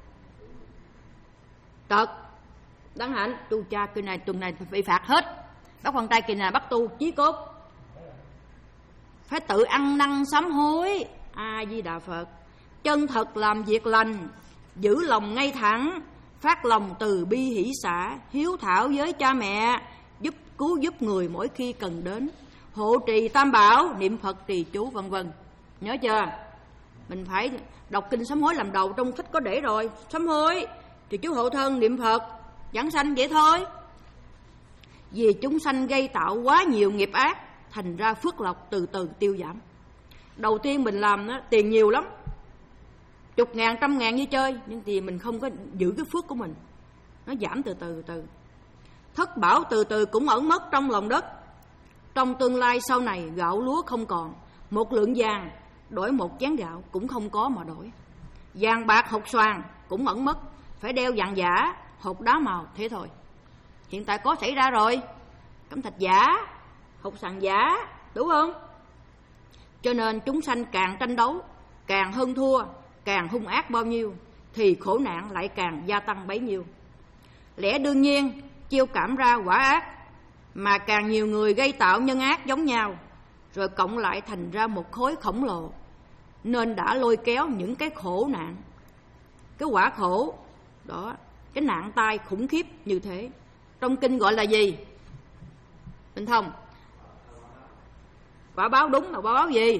A: trật, đăng hạnh, tu cha kỳ này tuần này phải bị phạt hết. Bác con trai kỳ này bắt tu chí cốt, phải tự ăn năn sám hối. A Di Đà Phật. Chân thật làm việc lành, giữ lòng ngay thẳng, phát lòng từ bi hỷ xả, hiếu thảo với cha mẹ, giúp cứu giúp người mỗi khi cần đến, hộ trì tam bảo, niệm Phật trì chú vân vân. Nhớ chưa? Mình phải đọc kinh sám hối làm đầu, trong thích có để rồi. Sám hối, trì chú hộ thân, niệm Phật, giảng sanh vậy thôi. Vì chúng sanh gây tạo quá nhiều nghiệp ác, thành ra phước lộc từ từ tiêu giảm. Đầu tiên mình làm đó, tiền nhiều lắm, chục ngàn, trăm ngàn như chơi, nhưng thì mình không có giữ cái phước của mình, nó giảm từ từ từ. Thất bảo từ từ cũng ẩn mất trong lòng đất. Trong tương lai sau này gạo lúa không còn, một lượng vàng đổi một chén gạo cũng không có mà đổi. Vàng bạc hột xoàn cũng ẩn mất, phải đeo vàng giả, hột đá màu thế thôi. Hiện tại có xảy ra rồi, cẩm thạch giả, hột xoàn giả, đúng không? Cho nên chúng sanh càng tranh đấu, càng hơn thua, càng hung ác bao nhiêu, thì khổ nạn lại càng gia tăng bấy nhiêu. Lẽ đương nhiên chiêu cảm ra quả ác, mà càng nhiều người gây tạo nhân ác giống nhau, rồi cộng lại thành ra một khối khổng lồ, nên đã lôi kéo những cái khổ nạn, cái quả khổ đó cái nạn tai khủng khiếp như thế. Trong kinh gọi là gì? Tin không? Quả báo đúng là quả báo gì?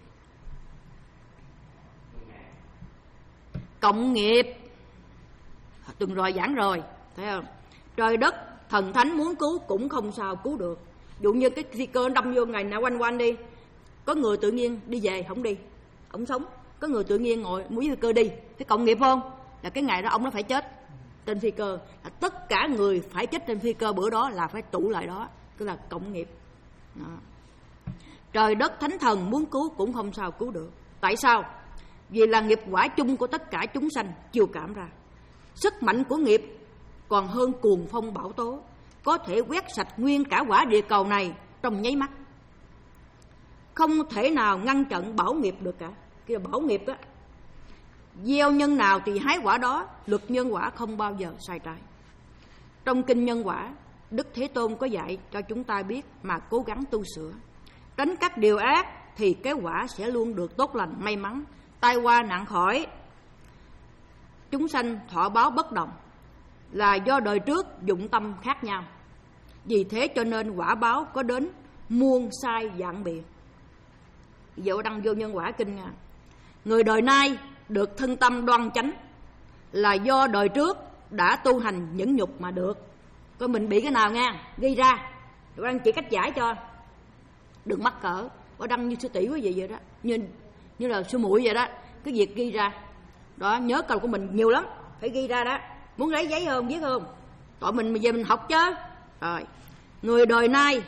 A: Cộng nghiệp. Tuần rồi giảng rồi, thấy không? Trời đất thần thánh muốn cứu cũng không sao cứu được. Dụ như cái phi cơ đâm vô ngày nào quanh quanh đi, có người tự nhiên đi về không đi, ông sống. Có người tự nhiên ngồi muốn phi cơ đi, phải cộng nghiệp không? Là cái ngày đó ông nó phải chết trên phi cơ. Là tất cả người phải chết trên phi cơ bữa đó là phải tụ lại đó, tức là cộng nghiệp. Đó. Trời đất thánh thần muốn cứu cũng không sao cứu được. Tại sao? Vì là nghiệp quả chung của tất cả chúng sanh chiều cảm ra. Sức mạnh của nghiệp còn hơn cuồng phong bão tố, có thể quét sạch nguyên cả quả địa cầu này trong nháy mắt. Không thể nào ngăn chặn bão nghiệp được cả. Cái bão nghiệp á, gieo nhân nào thì hái quả đó, luật nhân quả không bao giờ sai trái. Trong kinh Nhân Quả, Đức Thế Tôn có dạy cho chúng ta biết mà cố gắng tu sửa, tránh các điều ác thì cái quả sẽ luôn được tốt lành, may mắn, tai qua nạn khỏi. Chúng sanh thọ báo bất đồng là do đời trước dụng tâm khác nhau. Vì thế cho nên quả báo có đến muôn sai dạng biệt. Dẫu đăng vô Nhân Quả kinh nha. Người đời nay được thân tâm đoan chánh là do đời trước đã tu hành nhẫn nhục mà được. Coi mình bị cái nào nha, ghi ra. Tôi đang chỉ cách giải cho. Đừng mắc cỡ. Có đăng như sư tỷ quý vị vậy đó, như, như là sư muội vậy đó. Cái việc ghi ra. Đó, nhớ câu của mình nhiều lắm, phải ghi ra đó. Muốn lấy giấy không, viết không? Tụi mình về mình học chứ. Rồi, người đời nay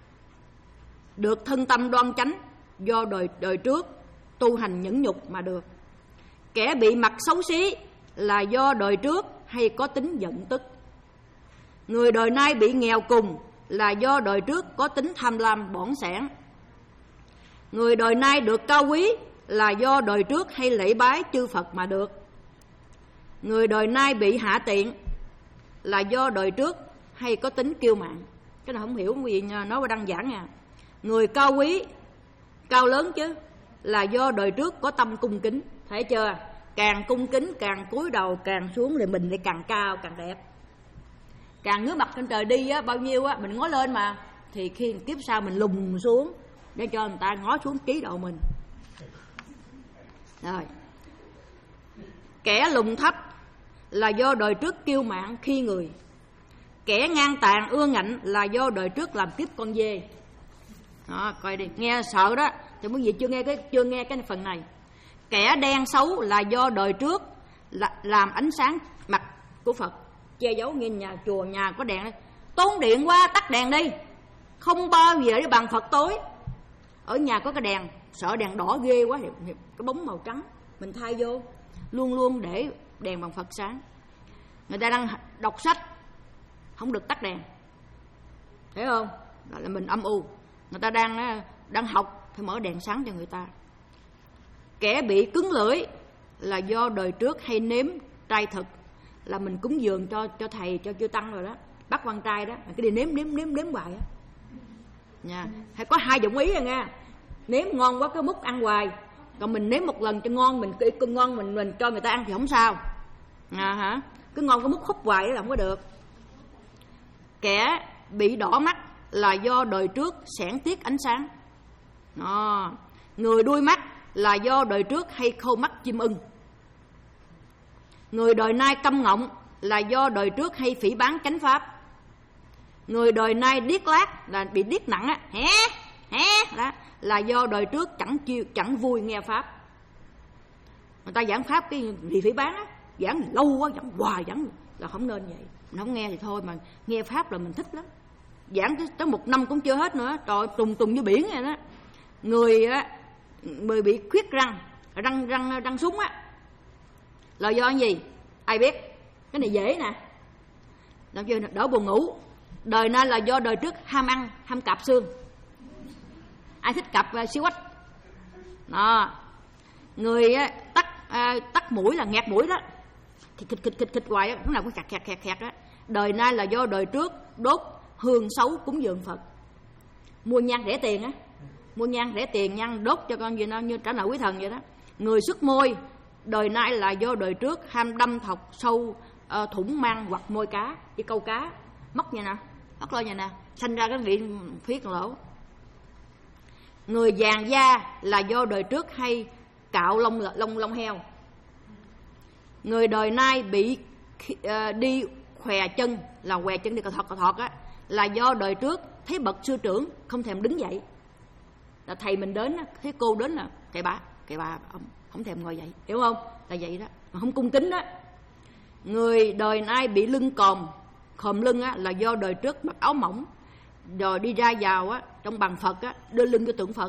A: được thân tâm đoan chánh do đời đời trước tu hành nhẫn nhục mà được. Kẻ bị mặt xấu xí là do đời trước hay có tính giận tức. Người đời nay bị nghèo cùng là do đời trước có tính tham lam bỏn sẻn. Người đời nay được cao quý là do đời trước hay lễ bái chư Phật mà được. Người đời nay bị hạ tiện là do đời trước hay có tính kiêu mạn. Cái này không hiểu quý vị nói qua đăng giảng nha. Người cao quý, cao lớn chứ, là do đời trước có tâm cung kính. Thấy chưa? Càng cung kính, càng cúi đầu, càng xuống thì mình lại càng cao, càng đẹp. Càng ngước mặt trên trời đi á, bao nhiêu á, mình ngó lên mà. Thì khi kiếp sau mình lùng xuống để cho người ta ngó xuống ký đầu mình. Rồi. Kẻ lùng thấp là do đời trước kiêu mạn khi người. Kẻ ngang tàn ưa ngạnh là do đời trước làm kiếp con dê. Đó, coi đi, nghe sợ đó. Thì quý vị chưa nghe cái chưa nghe cái phần này. Kẻ đen xấu là do đời trước là làm ánh sáng mặt của Phật che giấu. Như nhà chùa nhà có đèn, tốn điện quá tắt đèn đi, không bao giờ để bằng Phật tối. Ở nhà có cái đèn, sợ đèn đỏ ghê quá thì cái bóng màu trắng mình thay vô, luôn luôn để đèn bằng Phật sáng. Người ta đang đọc sách không được tắt đèn, thấy không? Đó là mình âm u. Người ta đang đang học phải mở đèn sáng cho người ta. Kẻ bị cứng lưỡi là do đời trước hay nếm trai thực, là mình cúng dường cho cho thầy cho chư tăng rồi đó, bắt quan trai đó, cái đi nếm nếm nếm nếm hoài á nha. Hay có hai dụng ý rồi nha. Nếm ngon quá cái múc ăn hoài, còn mình nếm một lần cho ngon, mình cứ ngon mình mình cho người ta ăn thì không sao à, hả? Cứ ngon cái múc hút hoài là không có được. Kẻ bị đỏ mắt là do đời trước xẻn tiết ánh sáng. Đó. Người đuôi mắt là do đời trước hay khâu mắt chim ưng. Người đời nay câm ngọng là do đời trước hay phỉ báng chánh pháp. Người đời nay điếc lác là bị điếc nặng á, hé hé đó, là do đời trước chẳng chiêu chẳng vui nghe pháp. Người ta giảng pháp cái gì phỉ báng á, giảng lâu quá, giảng hoài, giảng là không nên vậy. Mình không nghe thì thôi, mà nghe pháp là mình thích lắm. Giảng tới, tới một năm cũng chưa hết nữa, trời tùng tùng như biển vậy đó. Người á, người bị khuyết răng, răng răng răng súng á, là do cái gì? Ai biết? Cái này dễ nè. Làm cho đỡ buồn ngủ. Đời nay là do đời trước ham ăn, ham cạp xương. Ai thích cạp uh, siêu ếch? Đó. Người uh, tắt uh, tắt mũi là nghẹt mũi đó. Khịt khịt khịt khịt khịt hoài á, lúc nào cũng khẹt khẹt khẹt khẹt á. Đời nay là do đời trước đốt hương xấu cúng dường Phật. Mua nhang rẻ tiền á. Mua nhang rẻ tiền, nhang đốt cho con gì nó như trả nợ quý thần vậy đó. Người sức môi, đời nay là do đời trước ham đâm thọc sâu uh, thủng mang hoặc môi cá, đi câu cá, móc như nè, móc lên như nè, sanh ra cái miệng phiết lỗ. Người vàng da là do đời trước hay cạo lông lông lông heo. Người đời nay bị uh, đi khòe chân, là què chân đi cà thọt cà thọt á, là do đời trước thấy bậc sư trưởng không thèm đứng dậy. Là thầy mình đến á, thấy cô đến là kệ bà, kệ bà không, không thèm ngồi dậy, hiểu không? Là vậy đó, mà không cung kính đó. Người đời nay bị lưng còm, khòm lưng á, là do đời trước mặc áo mỏng, rồi đi ra vào á, trong bằng Phật á, đưa lưng cho tượng Phật.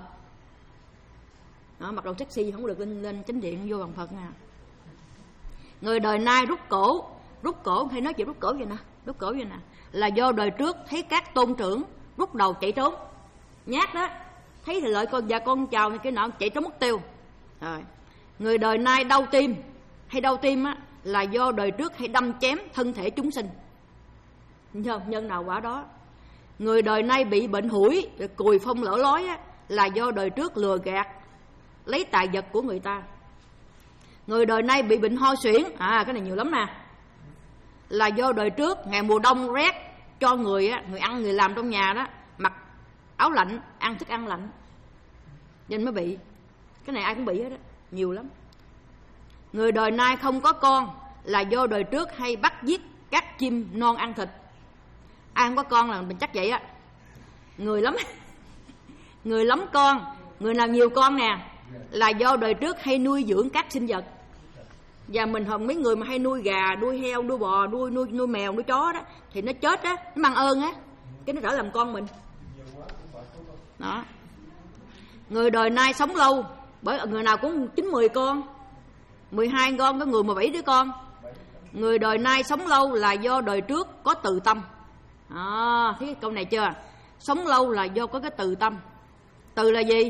A: Đó, mặc đồ sexy không được lên lên chánh điện vô bằng Phật nè. Người đời nay rút cổ, rút cổ hay nói chuyện rút cổ vậy nè, rút cổ vậy nè, là do đời trước thấy các tôn trưởng rút đầu chạy trốn, nhát đó, thấy thì lợi con già con chào này cái nọ chạy trốn mất tiêu. Rồi. Người đời nay đau tim hay đau tim á, là do đời trước hay đâm chém thân thể chúng sinh. Nhân, nhân nào quả đó. Người đời nay bị bệnh hủi, cùi phong lỡ lói á, là do đời trước lừa gạt lấy tài vật của người ta. Người đời nay bị bệnh ho suyễn, à cái này nhiều lắm nè, là do đời trước ngày mùa đông rét cho người á, người ăn người làm trong nhà đó mặc áo lạnh, ăn thức ăn lạnh nên mới bị. Cái này ai cũng bị hết đó, nhiều lắm. Người đời nay không có con là do đời trước hay bắt giết các chim non ăn thịt. Ai không có con là mình chắc vậy á. Người lắm người lắm con, người nào nhiều con nè, là do đời trước hay nuôi dưỡng các sinh vật. Và mình hồng mấy người mà hay nuôi gà, nuôi heo, nuôi bò, nuôi nuôi nuôi mèo, nuôi chó đó thì nó chết á, nó mang ơn á, cái nó trở làm con mình. Đó. Người đời nay sống lâu, bởi người nào cũng chín mười con, mười hai con, có người mười bảy đứa con. Người đời nay sống lâu là do đời trước có từ tâm. À, thấy cái câu này chưa? Sống lâu là do có cái từ tâm. Từ là gì?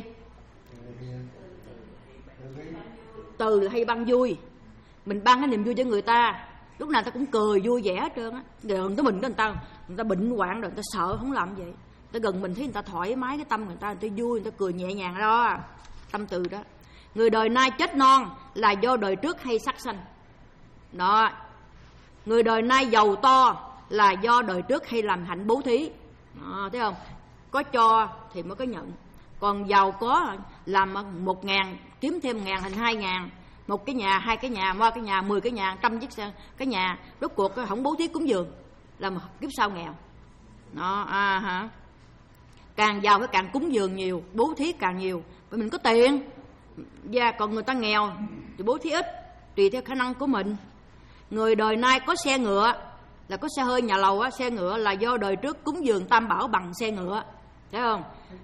A: Từ là hay ban vui. Mình ban cái niềm vui cho người ta, lúc nào ta cũng cười vui vẻ hết trơn á. Gần tới mình người ta, người ta bệnh hoạn rồi, người ta sợ không làm vậy. Tới gần mình thấy người ta thoải mái cái tâm người ta, người ta vui, người ta cười nhẹ nhàng đó, tâm từ đó. Người đời nay chết non là do đời trước hay sát sanh. Đó. Người đời nay giàu to là do đời trước hay làm hạnh bố thí. Đó, thấy không? Có cho thì mới có nhận. Còn giàu có làm một ngàn kiếm thêm một ngàn thành hai ngàn, một cái nhà, hai cái nhà, ba cái nhà, mười cái nhà, trăm chiếc xe, cái nhà, rốt cuộc không bố thí cúng dường là một kiếp sau nghèo. Đó, à hả? Càng giàu phải càng cúng dường nhiều, bố thí càng nhiều, bởi mình có tiền. Và còn người ta nghèo thì bố thí ít, tùy theo khả năng của mình. Người đời nay có xe ngựa, là có xe hơi nhà lầu á, xe ngựa là do đời trước cúng dường tam bảo bằng xe ngựa, thấy không?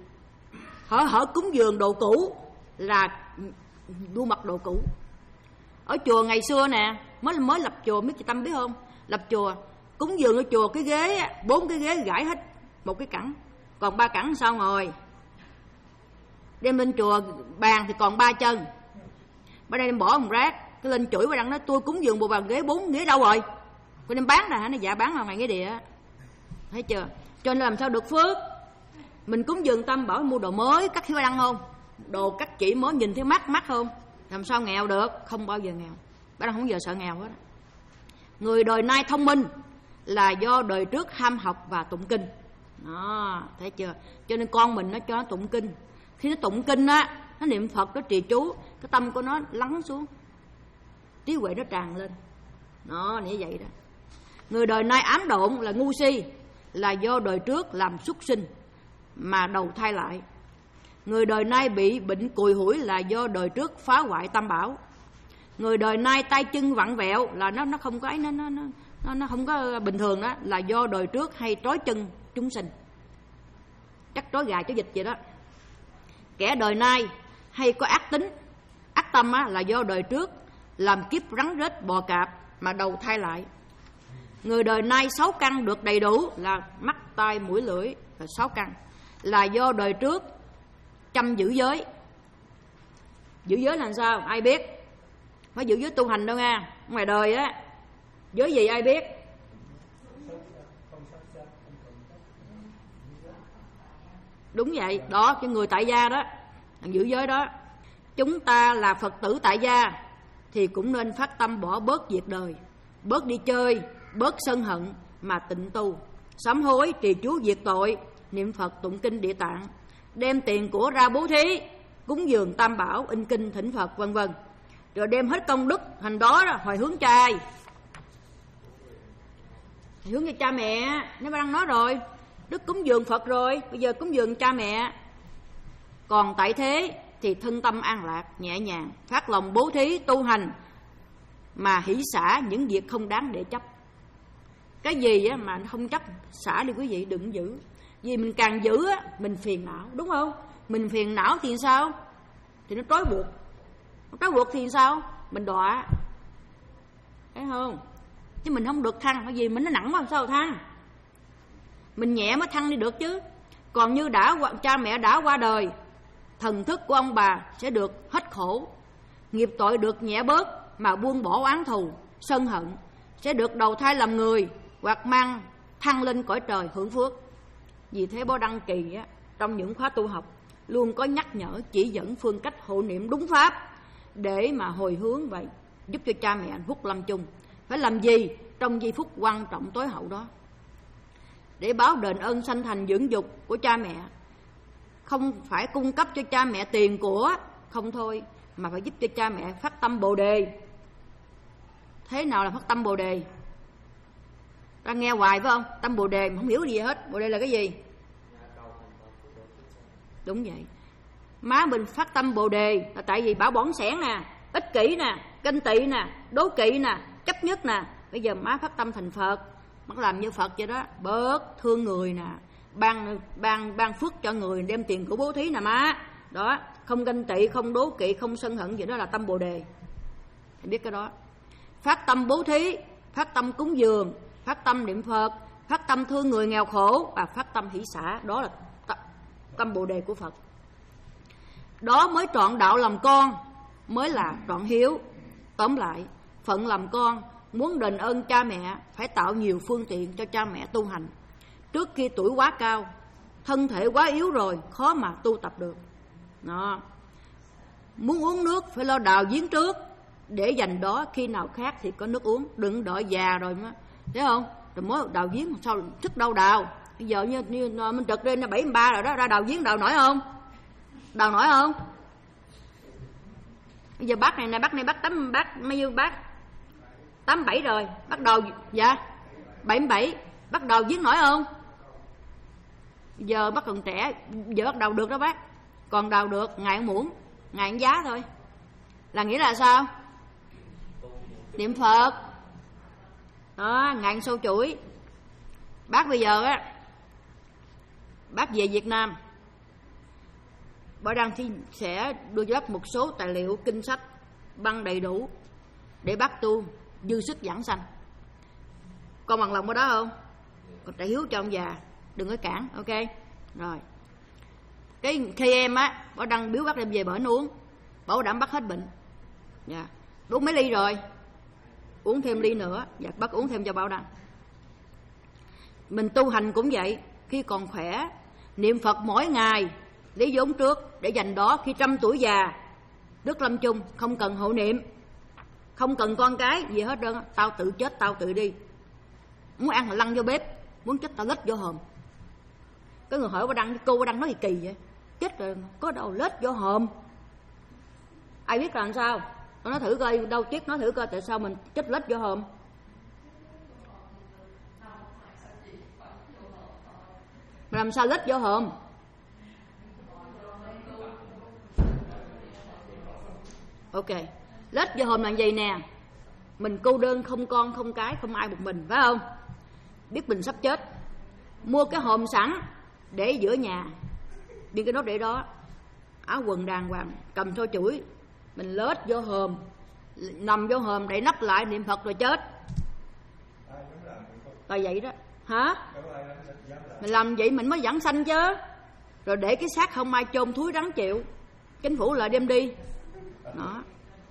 A: Hở hở cúng dường đồ cũ là đua mặc đồ cũ. Ở chùa ngày xưa nè, mới mới lập chùa, biết chị Tâm biết không? Lập chùa, cúng dường ở chùa cái ghế, bốn cái ghế gãi hết một cái cẳng, còn ba cẳng sao ngồi. Đem lên chùa bàn thì còn ba chân. Bên đây đem bỏ một rác, cái lên chửi và đăng nói tôi cúng dường bộ bàn ghế bốn ghế đâu rồi? Cô đem bán ra hả? Nó dạ bán vào ngày nghĩa địa. Thấy chưa? Cho nên làm sao được phước? Mình cúng dường Tâm bảo mua đồ mới, cắt thiếu đăng không? Đồ cắt chỉ mới nhìn thấy mắt mắt không? Làm sao nghèo được? Không bao giờ nghèo. Bác đang không giờ sợ nghèo hết. Người đời nay thông minh là do đời trước ham học và tụng kinh. Đó, thấy chưa? Cho nên con mình nó cho nó tụng kinh. Khi nó tụng kinh á, nó niệm Phật, nó trì chú, cái tâm của nó lắng xuống, trí huệ nó tràn lên. Đó, như vậy đó. Người đời nay ám độn là ngu si, là do đời trước làm súc sinh mà đầu thai lại. Người đời nay bị bệnh cùi hủi là do đời trước phá hoại tam bảo. Người đời nay tay chân vặn vẹo là nó nó không có ấy, nó nó nó nó không có bình thường đó, là do đời trước hay trói chân chúng sinh, chắc trói gà trói vịt vậy đó. Kẻ đời nay hay có ác tính, ác tâm á, là do đời trước làm kiếp rắn rết bò cạp mà đầu thai lại. Người đời nay sáu căn được đầy đủ là mắt tai mũi lưỡi và sáu căn, là do đời trước chăm giữ giới. Giữ giới là sao? Ai biết? Phải giữ giới tu hành đâu nha. Ngoài đời á, giới gì ai biết? Đúng vậy, đó, cái người tại gia đó, giữ giới đó. Chúng ta là Phật tử tại gia thì cũng nên phát tâm bỏ bớt việc đời, bớt đi chơi, bớt sân hận mà tịnh tu, sám hối trì chú diệt tội, niệm Phật tụng kinh Địa Tạng, đem tiền của ra bố thí, cúng dường Tam Bảo, in kinh thỉnh Phật vân vân, rồi đem hết công đức thành đó, đó hồi hướng cha ai? Hướng cho cha mẹ. Nếu mà đang nói rồi, đức cúng dường Phật rồi, bây giờ cúng dường cha mẹ. Còn tại thế thì thân tâm an lạc, nhẹ nhàng, phát lòng bố thí tu hành mà hỷ xả những việc không đáng để chấp. Cái gì á mà không chấp xả đi quý vị, đừng giữ. Vì mình càng giữ á, mình phiền não, đúng không? Mình phiền não thì sao? Thì nó trói buộc. Nó trói buộc thì sao? Mình đọa. Thấy không? Chứ mình không được thăng, bởi vì mình nó nặng mà sao thăng? Mình nhẹ mới thăng đi được chứ. Còn như đã cha mẹ đã qua đời, thần thức của ông bà sẽ được hết khổ, nghiệp tội được nhẹ bớt mà buông bỏ oán thù, sân hận, sẽ được đầu thai làm người hoặc mang thăng lên cõi trời hưởng phước. Vì thế Bảo Đăng Kỳ á, trong những khóa tu học luôn có nhắc nhở chỉ dẫn phương cách hộ niệm đúng pháp để mà hồi hướng và giúp cho cha mẹ hạnh phúc lâm chung. Phải làm gì trong giây phút quan trọng tối hậu đó để báo đền ơn sanh thành dưỡng dục của cha mẹ. Không phải cung cấp cho cha mẹ tiền của không thôi, mà phải giúp cho cha mẹ phát tâm Bồ Đề. Thế nào là phát tâm Bồ Đề? Ta nghe hoài phải không? Tâm Bồ Đề mà không hiểu gì hết. Bồ Đề là cái gì? Đúng vậy. Má mình phát tâm Bồ Đề là tại vì bảo bỏng sẻn nè, ích kỷ nè, ganh tị nè, đố kỵ nè, chấp nhất nè. Bây giờ má phát tâm thành Phật, má làm như Phật vậy đó, bớt thương người nè, ban ban ban phước cho người, đem tiền của bố thí nè má. Đó, không ganh tị, không đố kỵ, không sân hận gì, đó là tâm Bồ Đề. Hãy biết cái đó. Phát tâm bố thí, phát tâm cúng dường, phát tâm niệm Phật, phát tâm thương người nghèo khổ và phát tâm hỷ xả, đó là tâm Bồ Đề của Phật. Đó mới trọn đạo làm con, mới là trọn hiếu. Tóm lại, phận làm con muốn đền ơn cha mẹ phải tạo nhiều phương tiện cho cha mẹ tu hành. Trước khi tuổi quá cao, thân thể quá yếu rồi, khó mà tu tập được. Đó. Muốn uống nước phải lo đào giếng trước, để dành đó khi nào khác thì có nước uống. Đừng đợi già rồi mà, thấy không? Rồi mới đào giếng sao thức đâu đào. Bây giờ như, như mình trực lên bảy mươi ba rồi đó, ra đào giếng đào nổi không? Đào nổi không? Bây giờ bác này này, bác này bác tám bác mấy nhiêu bác? tám bảy rồi, bắt đầu dạ bảy mươi bảy, bắt đầu giếng nổi không? Giờ bác còn trẻ, giờ bắt đầu được đó bác. Còn đào được, ngài ăn muỗng, ngài ăn giá thôi. Là nghĩa là sao? Niệm Phật. Đó, ngài ăn sâu chuỗi. Bác bây giờ á, bác về Việt Nam, Bảo Đăng thì sẽ đưa cho bác một số tài liệu kinh sách băng đầy đủ để bác tu dư sức giảng sanh. Con bằng lòng ở đó không? Còn trả hiếu cho ông già, đừng có cản, ok? Rồi. Cái khi em á, Bảo Đăng biếu bác đem về bển uống, bảo đảm bác hết bệnh. Dạ. Uống mấy ly rồi, uống thêm ly nữa, dạ bác uống thêm cho Bảo Đăng. Mình tu hành cũng vậy, khi còn khỏe, niệm Phật mỗi ngày, lấy vốn trước để dành đó khi trăm tuổi già, đức lâm chung, không cần hộ niệm, không cần con cái gì hết trơn. Tao tự chết, tao tự đi. Muốn ăn là lăn vô bếp, muốn chết tao lết vô hòm. Có người hỏi Bảo Đăng, cô Bảo Đăng nói gì kỳ vậy? Chết rồi, có đâu lết vô hòm. Ai biết làm sao? Tôi nói thử coi, đâu chết nói thử coi tại sao mình chết lết vô hòm. Mà làm sao lết vô hòm? Ok, lết vô hòm là gì nè? Mình cô đơn, không con, không cái, không ai một mình, phải không? Biết mình sắp chết, mua cái hòm sẵn để giữa nhà, điên cái nốt để đó, áo quần đàng hoàng, cầm xôi chuỗi, mình lết vô hòm, nằm vô hòm để nắp lại niệm Phật rồi chết. Là vậy đó, hả? Mình làm vậy mình mới giảng sanh chứ. Rồi để cái xác không ai chôn thúi rắn chịu, chính phủ lại đem đi. Đó.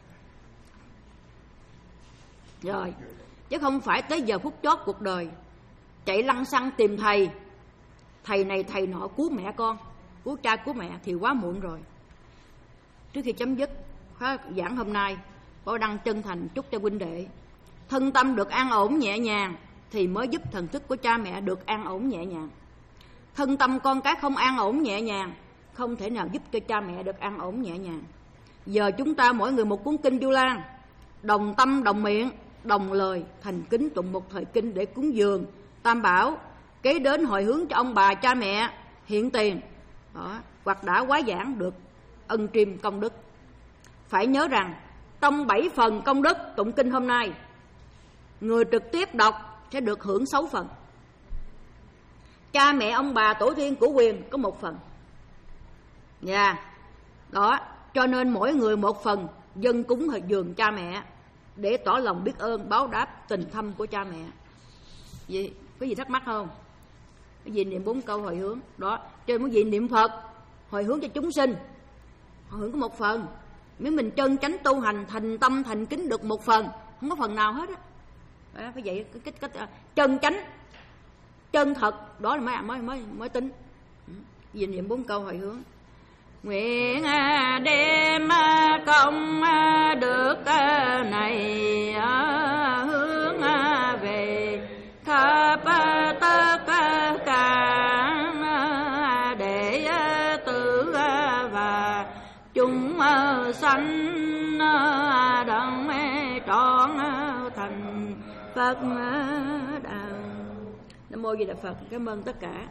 A: Rồi, chứ không phải tới giờ phút chót cuộc đời chạy lăng xăng tìm thầy, thầy này thầy nọ cứu mẹ con, cứu cha cứu mẹ thì quá muộn rồi. Trước khi chấm dứt khóa giảng hôm nay, Bảo Đăng chân thành chúc cho huynh đệ thân tâm được an ổn nhẹ nhàng thì mới giúp thần thức của cha mẹ được an ổn nhẹ nhàng. Thân tâm con cái không an ổn nhẹ nhàng, không thể nào giúp cho cha mẹ được an ổn nhẹ nhàng. Giờ chúng ta mỗi người một cuốn kinh Du Lan, đồng tâm đồng miệng đồng lời thành kính tụng một thời kinh để cúng dường Tam Bảo, kế đến hồi hướng cho ông bà cha mẹ hiện tiền đó, hoặc đã quá giảng được ân triêm công đức. Phải nhớ rằng trong bảy phần công đức tụng kinh hôm nay, người trực tiếp đọc sẽ được hưởng sáu phần. Cha mẹ ông bà tổ tiên của quyền có một phần. Dạ yeah. Đó, cho nên mỗi người một phần dân cúng hồi dường cha mẹ để tỏ lòng biết ơn báo đáp tình thâm của cha mẹ. Gì? Có gì thắc mắc không? Cái gì niệm bốn câu hồi hướng đó, trên cái gì niệm Phật hồi hướng cho chúng sinh, hồi hướng có một phần. Nếu mình chân chánh tu hành thành tâm thành kính được một phần, không có phần nào hết á. Đó, phải vậy cái cách cách chân chánh chân thật đó là mới mới mới mới tính. Gì niệm bốn câu hồi hướng. Nguyện đem công đức này hướng về khắp tất cả để tự và chúng sanh đồng trọn thành Phật đạo. Nam mô Di Đà Phật. Cảm ơn tất cả.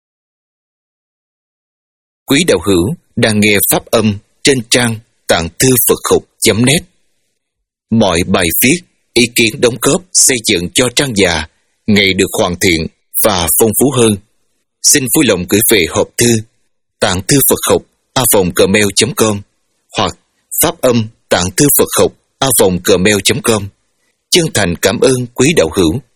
B: Quý đạo hữu đang nghe pháp âm trên trang tạng thư Phật học chấm net. Mọi bài viết, ý kiến đóng góp xây dựng cho trang già ngày được hoàn thiện và phong phú hơn. Xin vui lòng gửi về hộp thư tạng thư Phật học a vòng gmail chấm com hoặc pháp âm tạng thư Phật học a vòng gmail chấm com. Chân thành cảm ơn quý đạo hữu.